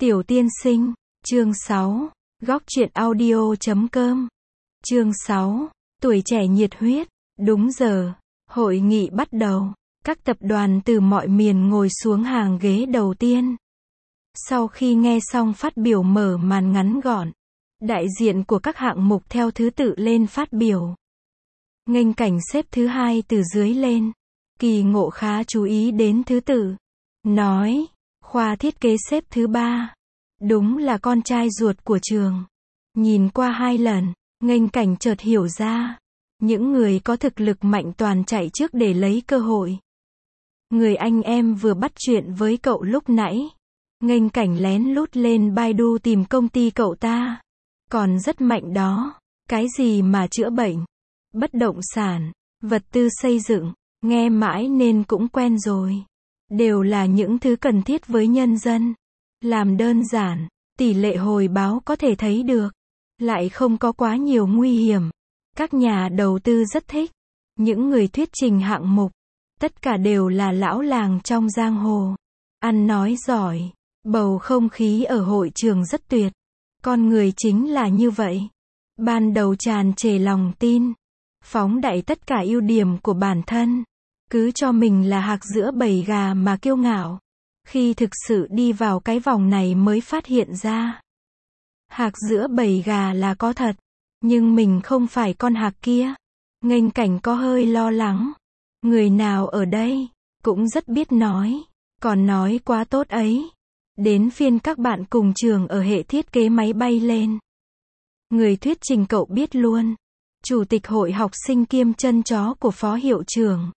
Tiểu tiên sinh, chương 6, góc truyện audio.com. Chương 6, tuổi trẻ nhiệt huyết, đúng giờ, hội nghị bắt đầu, các tập đoàn từ mọi miền ngồi xuống hàng ghế đầu tiên. Sau khi nghe xong phát biểu mở màn ngắn gọn, đại diện của các hạng mục theo thứ tự lên phát biểu. Nghênh cảnh xếp thứ hai từ dưới lên, Kỳ Ngộ khá chú ý đến thứ tự, nói, khoa thiết kế xếp thứ ba, đúng là con trai ruột của trường. Nhìn qua 2 lần, Nghênh cảnh chợt hiểu ra, những người có thực lực mạnh toàn chạy trước để lấy cơ hội. Người anh em vừa bắt chuyện với cậu lúc nãy, Nghênh cảnh lén lút lên Baidu tìm công ty cậu ta, còn rất mạnh đó, cái gì mà chữa bệnh, bất động sản, vật tư xây dựng, nghe mãi nên cũng quen rồi. Đều là những thứ cần thiết với nhân dân. Làm đơn giản, tỷ lệ hồi báo có thể thấy được, lại không có quá nhiều nguy hiểm. Các nhà đầu tư rất thích. Những người thuyết trình hạng mục, tất cả đều là lão làng trong giang hồ. Ăn nói giỏi, bầu không khí ở hội trường rất tuyệt. Con người chính là như vậy. Ban đầu tràn trề lòng tin, phóng đại tất cả ưu điểm của bản thân, cứ cho mình là hạc giữa bầy gà mà kiêu ngạo. Khi thực sự đi vào cái vòng này mới phát hiện ra, hạc giữa bầy gà là có thật, nhưng mình không phải con hạc kia. Nghênh cảnh có hơi lo lắng. Người nào ở đây cũng rất biết nói, còn nói quá tốt ấy. Đến phiên các bạn cùng trường ở hệ thiết kế máy bay lên. Người thuyết trình cậu biết luôn, chủ tịch hội học sinh kiêm chân chó của phó hiệu trưởng.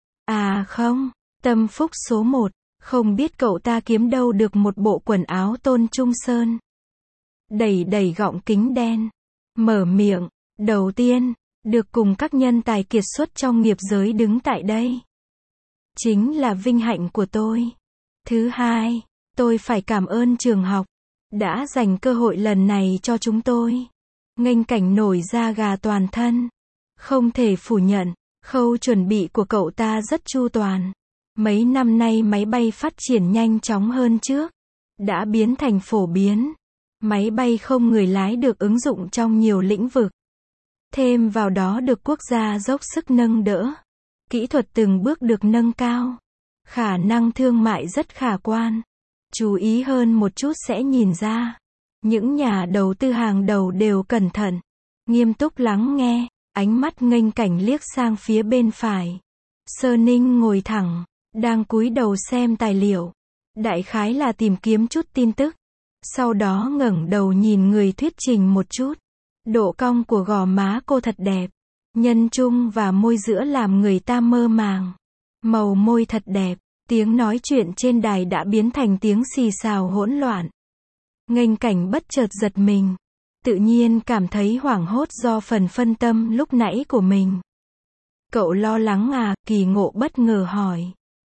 À không, tâm phúc số 1, không biết cậu ta kiếm đâu được một bộ quần áo Tôn Trung Sơn. Đẩy đẩy gọng kính đen, mở miệng, đầu tiên, được cùng các nhân tài kiệt xuất trong nghiệp giới đứng tại đây, chính là vinh hạnh của tôi. Thứ hai, tôi phải cảm ơn trường học, đã dành cơ hội lần này cho chúng tôi. Nghênh cảnh nổi da gà toàn thân. Không thể phủ nhận, khâu chuẩn bị của cậu ta rất chu toàn. Mấy năm nay máy bay phát triển nhanh chóng hơn trước, đã biến thành phổ biến. Máy bay không người lái được ứng dụng trong nhiều lĩnh vực. Thêm vào đó được quốc gia dốc sức nâng đỡ. Kỹ thuật từng bước được nâng cao. Khả năng thương mại rất khả quan. Chú ý hơn một chút sẽ nhìn ra, những nhà đầu tư hàng đầu đều cẩn thận, nghiêm túc lắng nghe. Ánh mắt nghênh cảnh liếc sang phía bên phải. Sơ Ninh ngồi thẳng, đang cúi đầu xem tài liệu. Đại khái là tìm kiếm chút tin tức. Sau đó ngẩng đầu nhìn người thuyết trình một chút. Độ cong của gò má cô thật đẹp. Nhân trung và môi giữa làm người ta mơ màng. Màu môi thật đẹp. Tiếng nói chuyện trên đài đã biến thành tiếng xì xào hỗn loạn. Nghênh cảnh bất chợt giật mình. Tự nhiên cảm thấy hoảng hốt do phần phân tâm lúc nãy của mình. Cậu lo lắng à? Kỳ Ngộ bất ngờ hỏi.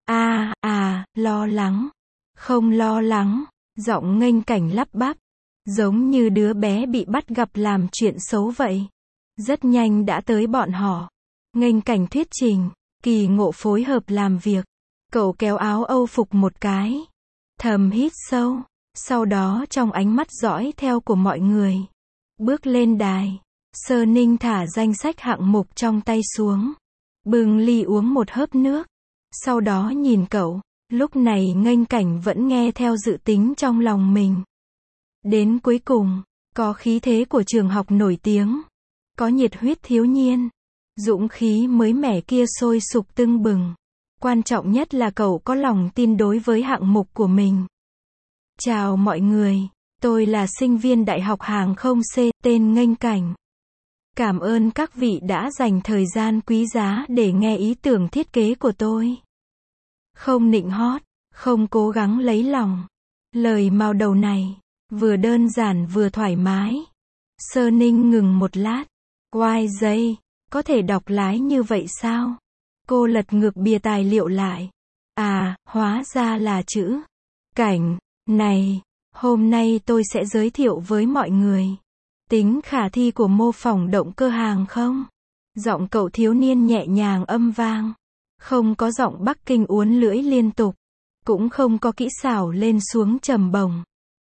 Lo lắng. Không lo lắng. Giọng nghênh cảnh lắp bắp, giống như đứa bé bị bắt gặp làm chuyện xấu vậy. Rất nhanh đã tới bọn họ. Nghênh cảnh thuyết trình, Kỳ Ngộ phối hợp làm việc. Cậu kéo áo Âu phục một cái, thầm hít sâu, sau đó trong ánh mắt dõi theo của mọi người, bước lên đài. Sơ Ninh thả danh sách hạng mục trong tay xuống, bưng ly uống một hớp nước, sau đó nhìn cậu. Lúc này nghênh cảnh vẫn nghe theo dự tính trong lòng mình. Đến cuối cùng, có khí thế của trường học nổi tiếng, có nhiệt huyết thiếu niên, dũng khí mới mẻ kia sôi sục tưng bừng. Quan trọng nhất là cậu có lòng tin đối với hạng mục của mình. Chào mọi người, tôi là sinh viên Đại học Hàng không C, tên Nghênh cảnh. Cảm ơn các vị đã dành thời gian quý giá để nghe ý tưởng thiết kế của tôi. Không nịnh hót, không cố gắng lấy lòng. Lời mào đầu này, vừa đơn giản vừa thoải mái. Sơ Ninh ngừng một lát. YJ, có thể đọc lái như vậy sao? Cô lật ngược bìa tài liệu lại. Hóa ra là chữ cảnh. Này, hôm nay tôi sẽ giới thiệu với mọi người tính khả thi của mô phỏng động cơ hàng không. Giọng cậu thiếu niên nhẹ nhàng âm vang. Không có giọng Bắc Kinh uốn lưỡi liên tục, cũng không có kỹ xảo lên xuống trầm bổng.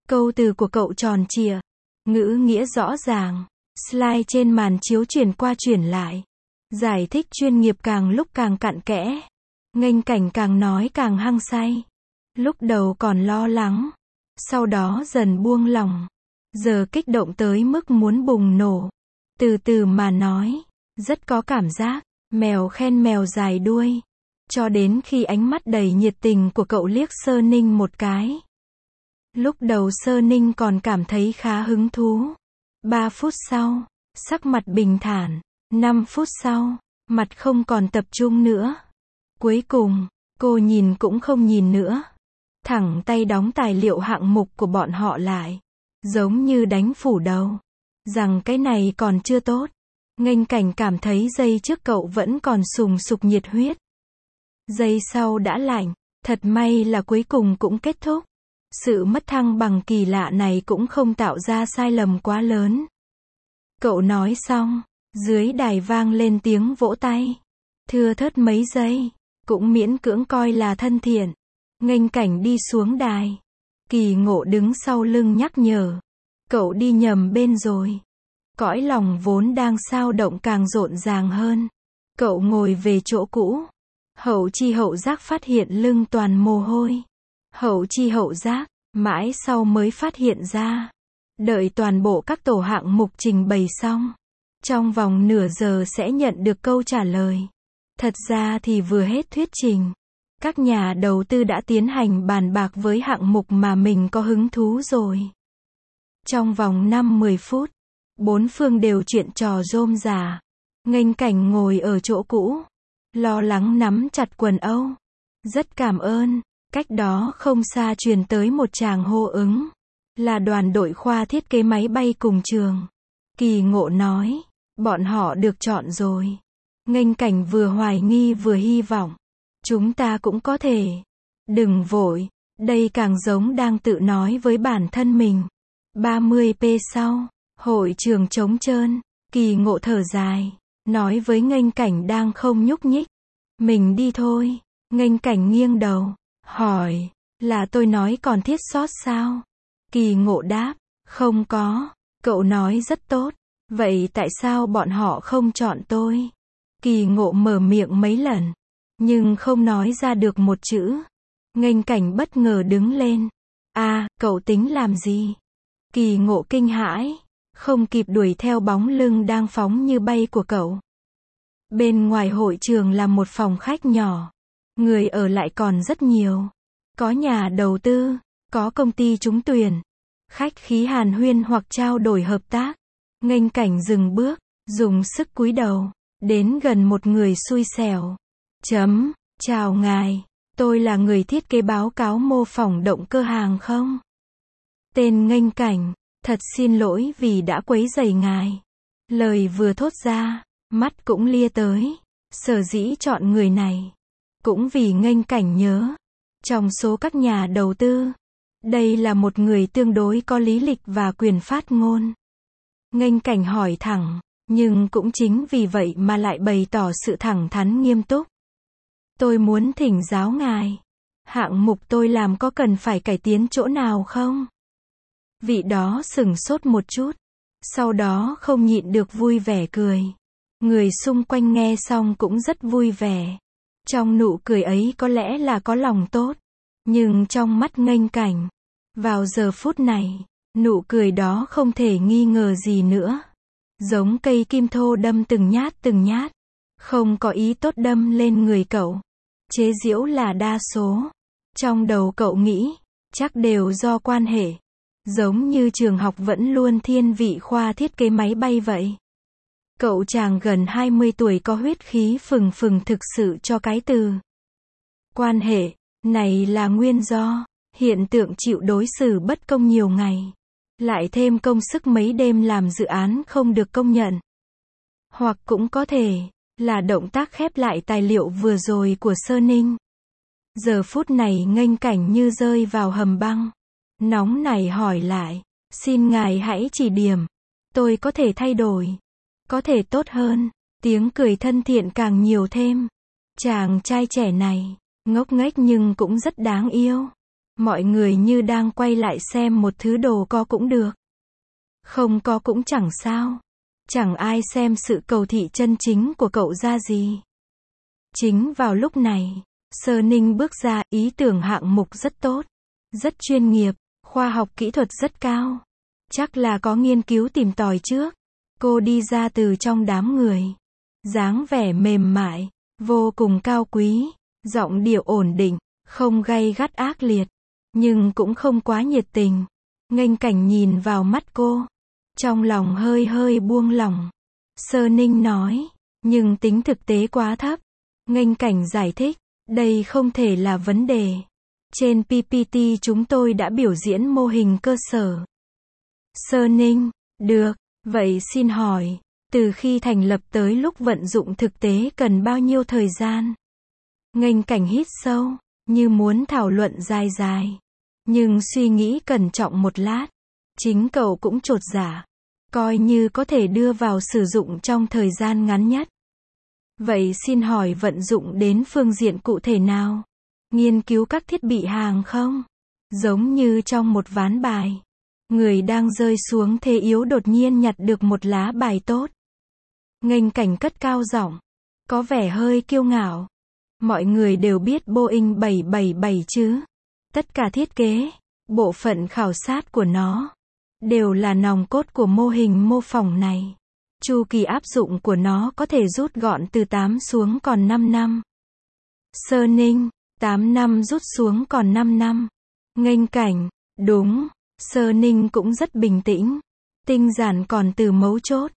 Câu từ của cậu tròn trịa, ngữ nghĩa rõ ràng. Slide trên màn chiếu chuyển qua chuyển lại. Giải thích chuyên nghiệp càng lúc càng cặn kẽ. Nghênh Cảnh càng nói càng hăng say. Lúc đầu còn lo lắng, sau đó dần buông lỏng. Giờ kích động tới mức muốn bùng nổ. Từ từ mà nói, rất có cảm giác. Mèo khen mèo dài đuôi. Cho đến khi ánh mắt đầy nhiệt tình của cậu liếc Sơ Ninh một cái. Lúc đầu Sơ Ninh còn cảm thấy khá hứng thú. 3 phút sau, sắc mặt bình thản. 5 phút sau, mặt không còn tập trung nữa. Cuối cùng, cô nhìn cũng không nhìn nữa. Thẳng tay đóng tài liệu hạng mục của bọn họ lại. Giống như đánh phủ đầu. Rằng cái này còn chưa tốt. Nghênh Cảnh cảm thấy giây trước cậu vẫn còn sùng sục nhiệt huyết. Giây sau đã lạnh. Thật may là cuối cùng cũng kết thúc. Sự mất thăng bằng kỳ lạ này cũng không tạo ra sai lầm quá lớn. Cậu nói xong, dưới đài vang lên tiếng vỗ tay. Thưa thớt mấy giây, cũng miễn cưỡng coi là thân thiện. Nghênh Cảnh đi xuống đài. Kỳ Ngộ đứng sau lưng nhắc nhở. Cậu đi nhầm bên rồi. Cõi lòng vốn đang xao động càng rộn ràng hơn. Cậu ngồi về chỗ cũ. Hậu chi hậu giác phát hiện lưng toàn mồ hôi. Hậu chi hậu giác, mãi sau mới phát hiện ra. Đợi toàn bộ các tổ hạng mục trình bày xong. Trong vòng nửa giờ sẽ nhận được câu trả lời. Thật ra thì vừa hết thuyết trình. Các nhà đầu tư đã tiến hành bàn bạc với hạng mục mà mình có hứng thú rồi. Trong vòng 5-10 phút, 4 phương đều chuyện trò rôm rả. Nghênh Cảnh ngồi ở chỗ cũ. Lo lắng nắm chặt quần âu. Rất cảm ơn. Cách đó không xa truyền tới một tràng hô ứng. Là đoàn đội khoa thiết kế máy bay cùng trường. Kỳ Ngộ nói. Bọn họ được chọn rồi. Nghênh Cảnh vừa hoài nghi vừa hy vọng. Chúng ta cũng có thể. Đừng vội. Đây càng giống đang tự nói với bản thân mình. 30p sau. Hội trường trống trơn. Kỳ Ngộ thở dài. Nói với Nghênh Cảnh đang không nhúc nhích. Mình đi thôi. Nghênh Cảnh nghiêng đầu. Hỏi. Là tôi nói còn thiết sót sao? Kỳ Ngộ đáp. Không có. Cậu nói rất tốt. Vậy tại sao bọn họ không chọn tôi? Kỳ Ngộ mở miệng mấy lần. Nhưng không nói ra được một chữ. Nghênh Cảnh bất ngờ đứng lên. Cậu tính làm gì? Kỳ Ngộ kinh hãi. Không kịp đuổi theo bóng lưng đang phóng như bay của cậu. Bên ngoài hội trường là một phòng khách nhỏ. Người ở lại còn rất nhiều. Có nhà đầu tư, có công ty trúng tuyển. Khách khí hàn huyên hoặc trao đổi hợp tác. Nghênh Cảnh dừng bước, dùng sức cúi đầu, đến gần một người xui xẻo. Chào ngài, tôi là người thiết kế báo cáo mô phỏng động cơ hàng không? Tên Nghênh Cảnh, thật xin lỗi vì đã quấy rầy ngài. Lời vừa thốt ra, mắt cũng lia tới. Sở dĩ chọn người này, cũng vì Nghênh Cảnh nhớ. Trong số các nhà đầu tư, đây là một người tương đối có lý lịch và quyền phát ngôn. Nghênh Cảnh hỏi thẳng, nhưng cũng chính vì vậy mà lại bày tỏ sự thẳng thắn nghiêm túc. Tôi muốn thỉnh giáo ngài. Hạng mục tôi làm có cần phải cải tiến chỗ nào không? Vị đó sửng sốt một chút. Sau đó không nhịn được vui vẻ cười. Người xung quanh nghe xong cũng rất vui vẻ. Trong nụ cười ấy có lẽ là có lòng tốt. Nhưng trong mắt Nghênh Cảnh, vào giờ phút này, nụ cười đó không thể nghi ngờ gì nữa. Giống cây kim thô đâm từng nhát. Không có ý tốt đâm lên người cậu. Chế giễu là đa số. Trong đầu cậu nghĩ, chắc đều do quan hệ. Giống như trường học vẫn luôn thiên vị khoa thiết kế máy bay vậy. Cậu chàng gần 20 tuổi có huyết khí phừng phừng thực sự cho cái từ quan hệ này là nguyên do hiện tượng chịu đối xử bất công nhiều ngày. Lại thêm công sức mấy đêm làm dự án không được công nhận. Hoặc cũng có thể là động tác khép lại tài liệu vừa rồi của Sơ Ninh. Giờ phút này Nghênh Cảnh như rơi vào hầm băng. Nóng nảy hỏi lại. Xin ngài hãy chỉ điểm. Tôi có thể thay đổi. Có thể tốt hơn. Tiếng cười thân thiện càng nhiều thêm. Chàng trai trẻ này, ngốc nghếch nhưng cũng rất đáng yêu. Mọi người như đang quay lại xem một thứ đồ có cũng được. Không có cũng chẳng sao. Chẳng ai xem sự cầu thị chân chính của cậu ra gì. Chính vào lúc này, Sơ Ninh bước ra, ý tưởng hạng mục rất tốt, rất chuyên nghiệp, khoa học kỹ thuật rất cao. Chắc là có nghiên cứu tìm tòi trước. Cô đi ra từ trong đám người. Dáng vẻ mềm mại, vô cùng cao quý, giọng điệu ổn định, không gay gắt ác liệt, nhưng cũng không quá nhiệt tình. Nghênh Cảnh nhìn vào mắt cô, trong lòng hơi hơi buông lỏng. Sơ Ninh nói, nhưng tính thực tế quá thấp. Nghênh Cảnh giải thích, đây không thể là vấn đề. Trên PPT chúng tôi đã biểu diễn mô hình cơ sở. Sơ Ninh, được, vậy xin hỏi, từ khi thành lập tới lúc vận dụng thực tế cần bao nhiêu thời gian? Nghênh Cảnh hít sâu, như muốn thảo luận dài dài. Nhưng suy nghĩ cẩn trọng một lát. Chính cậu cũng chột dạ. Coi như có thể đưa vào sử dụng trong thời gian ngắn nhất. Vậy xin hỏi vận dụng đến phương diện cụ thể nào? Nghiên cứu các thiết bị hàng không? Giống như trong một ván bài. Người đang rơi xuống thế yếu đột nhiên nhặt được một lá bài tốt. Nghênh Cảnh cất cao giọng, có vẻ hơi kiêu ngạo. Mọi người đều biết Boeing 777 chứ. Tất cả thiết kế, bộ phận khảo sát của nó, đều là nòng cốt của mô hình mô phỏng này. Chu kỳ áp dụng của nó có thể rút gọn từ 8 xuống còn 5 năm. Sơ Ninh, 8 năm rút xuống còn 5 năm. Nghênh Cảnh, đúng. Sơ Ninh cũng rất bình tĩnh. Tinh giản còn từ mấu chốt.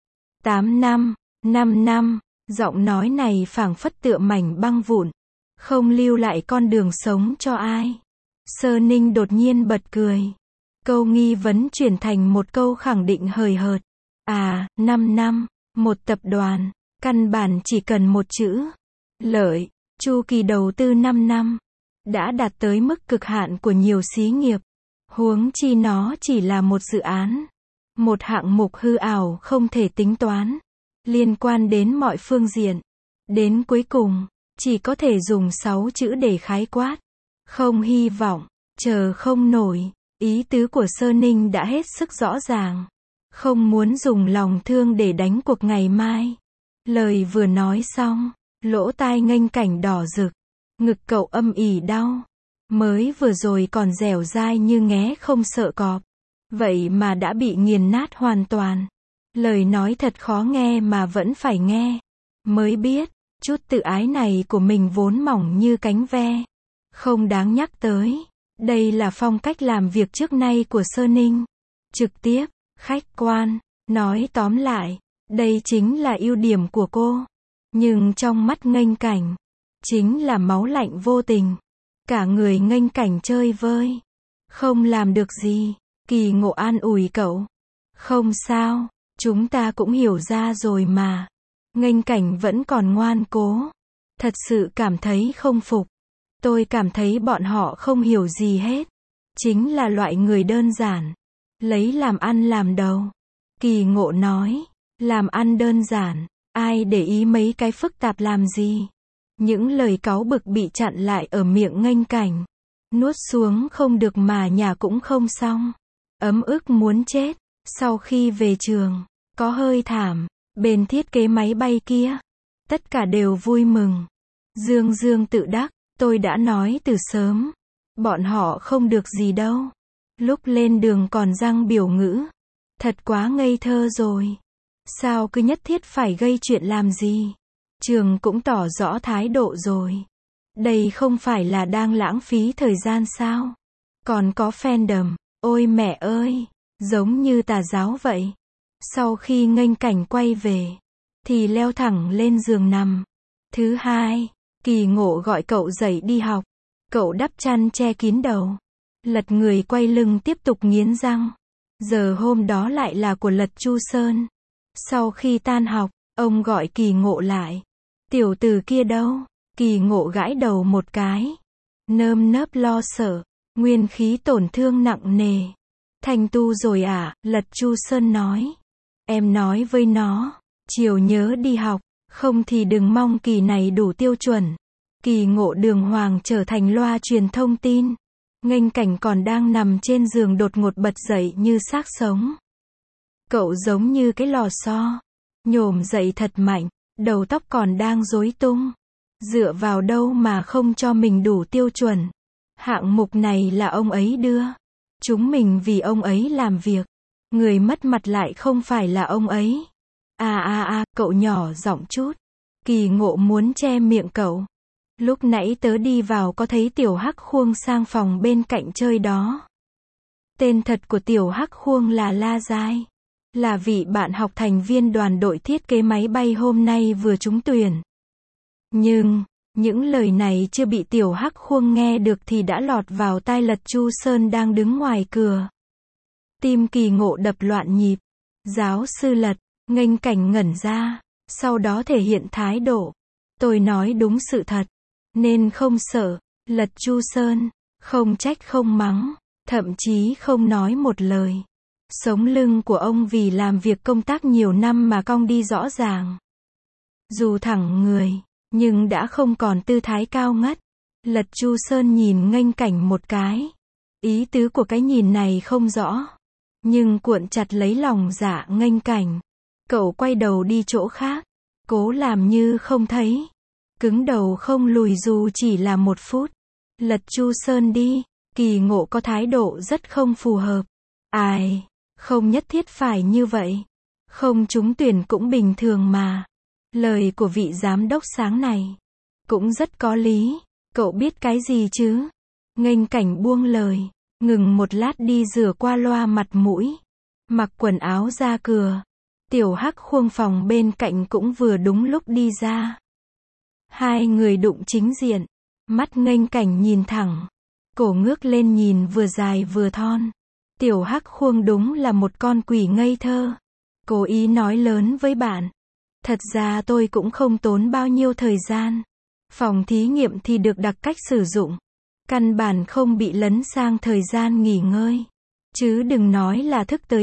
8 năm, 5 năm, giọng nói này phảng phất tựa mảnh băng vụn. Không lưu lại con đường sống cho ai. Sơ Ninh đột nhiên bật cười. Câu nghi vấn chuyển thành một câu khẳng định hời hợt. À, 5 năm, một tập đoàn, căn bản chỉ cần một chữ. Lợi, chu kỳ đầu tư 5 năm. Đã đạt tới mức cực hạn của nhiều xí nghiệp. Huống chi nó chỉ là một dự án. Một hạng mục hư ảo không thể tính toán. Liên quan đến mọi phương diện. Đến cuối cùng, chỉ có thể dùng 6 chữ để khái quát. Không hy vọng, chờ không nổi. Ý tứ của Sơ Ninh đã hết sức rõ ràng. Không muốn dùng lòng thương để đánh cuộc ngày mai. Lời vừa nói xong, lỗ tai Nghênh Cảnh đỏ rực. Ngực cậu âm ỉ đau. Mới vừa rồi còn dẻo dai như nghé không sợ cọp. Vậy mà đã bị nghiền nát hoàn toàn. Lời nói thật khó nghe mà vẫn phải nghe. Mới biết, chút tự ái này của mình vốn mỏng như cánh ve. Không đáng nhắc tới. Đây là phong cách làm việc trước nay của Sơ Ninh. Trực tiếp, khách quan, nói tóm lại, đây chính là ưu điểm của cô. Nhưng trong mắt Nghênh Cảnh, chính là máu lạnh vô tình. Cả người Nghênh Cảnh chơi vơi. Không làm được gì. Kỳ Ngộ an ủi cậu. Không sao, chúng ta cũng hiểu ra rồi mà. Nghênh Cảnh vẫn còn ngoan cố. Thật sự cảm thấy không phục. Tôi cảm thấy bọn họ không hiểu gì hết. Chính là loại người đơn giản. Lấy làm ăn làm đầu. Kỳ Ngộ nói. Làm ăn đơn giản. Ai để ý mấy cái phức tạp làm gì. Những lời cáu bực bị chặn lại ở miệng Nghênh Cảnh. Nuốt xuống không được mà nhà cũng không xong. Ấm ức muốn chết. Sau khi về trường, có hơi thảm. Bên thiết kế máy bay kia. Tất cả đều vui mừng. Dương dương tự đắc. Tôi đã nói từ sớm. Bọn họ không được gì đâu. Lúc lên đường còn răng biểu ngữ. Thật quá ngây thơ rồi. Sao cứ nhất thiết phải gây chuyện làm gì? Trường cũng tỏ rõ thái độ rồi. Đây không phải là đang lãng phí thời gian sao? Còn có fandom. Ôi mẹ ơi! Giống như tà giáo vậy. Sau khi Nghênh Cảnh quay về, thì leo thẳng lên giường nằm. Thứ hai, Kỳ Ngộ gọi cậu dậy đi học. Cậu đắp chăn che kín đầu. Lật người quay lưng tiếp tục nghiến răng. Giờ hôm đó lại là của Lật Chu Sơn. Sau khi tan học, ông gọi Kỳ Ngộ lại. Tiểu tử kia đâu? Kỳ Ngộ gãi đầu một cái. Nơm nớp lo sợ. Nguyên khí tổn thương nặng nề. Thành tu rồi à? Lật Chu Sơn nói. Em nói với nó. Chiều nhớ đi học. Không thì đừng mong kỳ này đủ tiêu chuẩn. Kỳ Ngộ đường hoàng trở thành loa truyền thông tin. Nghênh Cảnh còn đang nằm trên giường đột ngột bật dậy như xác sống. Cậu giống như cái lò xo. Nhổm dậy thật mạnh, đầu tóc còn đang rối tung. Dựa vào đâu mà không cho mình đủ tiêu chuẩn. Hạng mục này là ông ấy đưa. Chúng mình vì ông ấy làm việc. Người mất mặt lại không phải là ông ấy. Cậu nhỏ giọng chút. Kỳ Ngộ muốn che miệng cậu. Lúc nãy tớ đi vào có thấy Tiểu Hắc Khuông sang phòng bên cạnh chơi đó. Tên thật của Tiểu Hắc Khuông là La Giai. Là vị bạn học thành viên đoàn đội thiết kế máy bay hôm nay vừa trúng tuyển. Nhưng, những lời này chưa bị Tiểu Hắc Khuông nghe được thì đã lọt vào tai Lật Chu Sơn đang đứng ngoài cửa. Tim Kỳ Ngộ đập loạn nhịp. Giáo sư Lật, Nghênh Cảnh ngẩn ra, sau đó thể hiện thái độ. Tôi nói đúng sự thật, nên không sợ. Lật Chu Sơn, không trách không mắng, thậm chí không nói một lời. Sống lưng của ông vì làm việc công tác nhiều năm mà cong đi rõ ràng. Dù thẳng người, nhưng đã không còn tư thái cao ngất. Lật Chu Sơn nhìn Nghênh Cảnh một cái. Ý tứ của cái nhìn này không rõ, nhưng cuộn chặt lấy lòng dạ Nghênh Cảnh. Cậu quay đầu đi chỗ khác, cố làm như không thấy. Cứng đầu không lùi dù chỉ là 1 phút. Lật Chu Sơn đi, Kỳ Ngộ có thái độ rất không phù hợp. Ai, không nhất thiết phải như vậy. Không trúng tuyển cũng bình thường mà. Lời của vị giám đốc sáng này cũng rất có lý. Cậu biết cái gì chứ? Nghênh Cảnh buông lời, ngừng một lát đi rửa qua loa mặt mũi, mặc quần áo ra cửa. Tiểu Hắc Khuông phòng bên cạnh cũng vừa đúng lúc đi ra. Hai người đụng chính diện. Mắt Nghênh Cảnh nhìn thẳng, cổ ngước lên nhìn vừa dài vừa thon. Tiểu Hắc Khuông đúng là một con quỷ ngây thơ. Cố ý nói lớn với bạn. Thật ra tôi cũng không tốn bao nhiêu thời gian. Phòng thí nghiệm thì được đặc cách sử dụng. Căn bản không bị lấn sang thời gian nghỉ ngơi. Chứ đừng nói là thức tới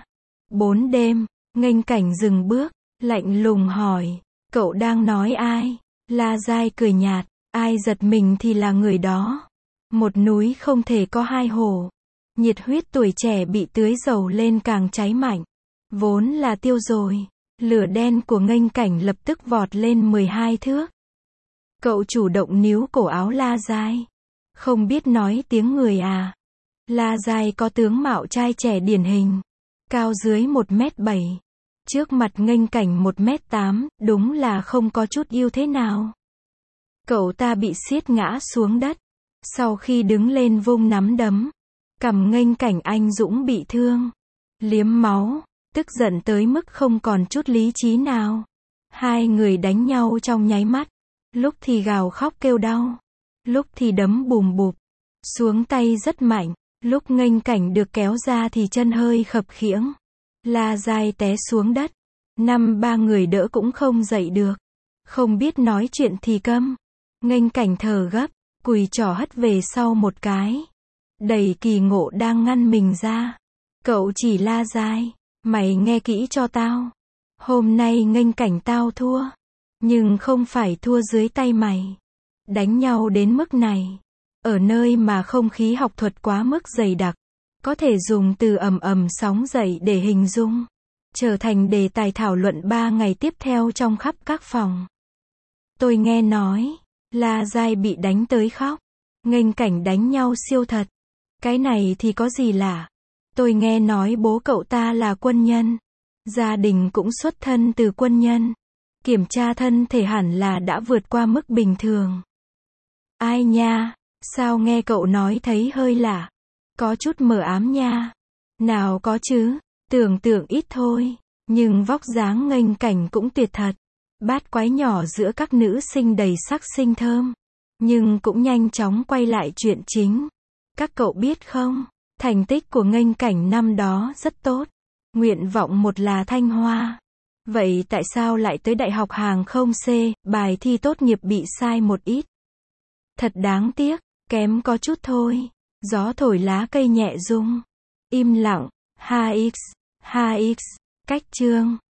3-4 đêm. Nghênh Cảnh dừng bước, lạnh lùng hỏi. Cậu đang nói ai? La Giai cười nhạt. Ai giật mình thì là người đó. Một núi không thể có hai hổ. Nhiệt huyết tuổi trẻ bị tưới dầu lên càng cháy mạnh. Vốn là tiêu rồi. Lửa đen của Nghênh Cảnh lập tức vọt lên 12 thước. Cậu chủ động níu cổ áo La Giai. Không biết nói tiếng người à? La Giai có tướng mạo trai trẻ điển hình. Cao dưới 1m7. Trước mặt Nghênh Cảnh 1m8, đúng là không có chút ưu thế nào. Cậu ta bị siết ngã xuống đất. Sau khi đứng lên vung nắm đấm. Cằm Nghênh Cảnh anh dũng bị thương. Liếm máu. Tức giận tới mức không còn chút lý trí nào. Hai người đánh nhau trong nháy mắt. Lúc thì gào khóc kêu đau. Lúc thì đấm bùm bụp. Xuống tay rất mạnh. Lúc Nghênh Cảnh được kéo ra thì chân hơi khập khiễng. La Giai té xuống đất. 5-3 người đỡ cũng không dậy được. Không biết nói chuyện thì câm. Nghênh Cảnh thở gấp, cùi trỏ hất về sau một cái. Đẩy Kỳ Ngộ đang ngăn mình ra. Cậu chỉ La Giai. Mày nghe kỹ cho tao. Hôm nay Nghênh Cảnh tao thua. Nhưng không phải thua dưới tay mày. Đánh nhau đến mức này. Ở nơi mà không khí học thuật quá mức dày đặc. Có thể dùng từ ầm ầm sóng dậy để hình dung. Trở thành đề tài thảo luận 3 ngày tiếp theo trong khắp các phòng. Tôi nghe nói, La Giai bị đánh tới khóc. Nghênh Cảnh đánh nhau siêu thật. Cái này thì có gì lạ. Tôi nghe nói bố cậu ta là quân nhân. Gia đình cũng xuất thân từ quân nhân. Kiểm tra thân thể hẳn là đã vượt qua mức bình thường. Ai nha, sao nghe cậu nói thấy hơi lạ. Có chút mờ ám nha. Nào có chứ, tưởng tượng ít thôi. Nhưng vóc dáng Nghênh Cảnh cũng tuyệt thật. Bát quái nhỏ giữa các nữ sinh đầy sắc xinh thơm. Nhưng cũng nhanh chóng quay lại chuyện chính. Các cậu biết không, thành tích của Nghênh Cảnh năm đó rất tốt. Nguyện vọng 1 là Thanh Hoa. Vậy tại sao lại tới Đại học Hàng không C, bài thi tốt nghiệp bị sai một ít? Thật đáng tiếc, kém có chút thôi. Gió thổi lá cây nhẹ rung. Im lặng, HX, cách chương.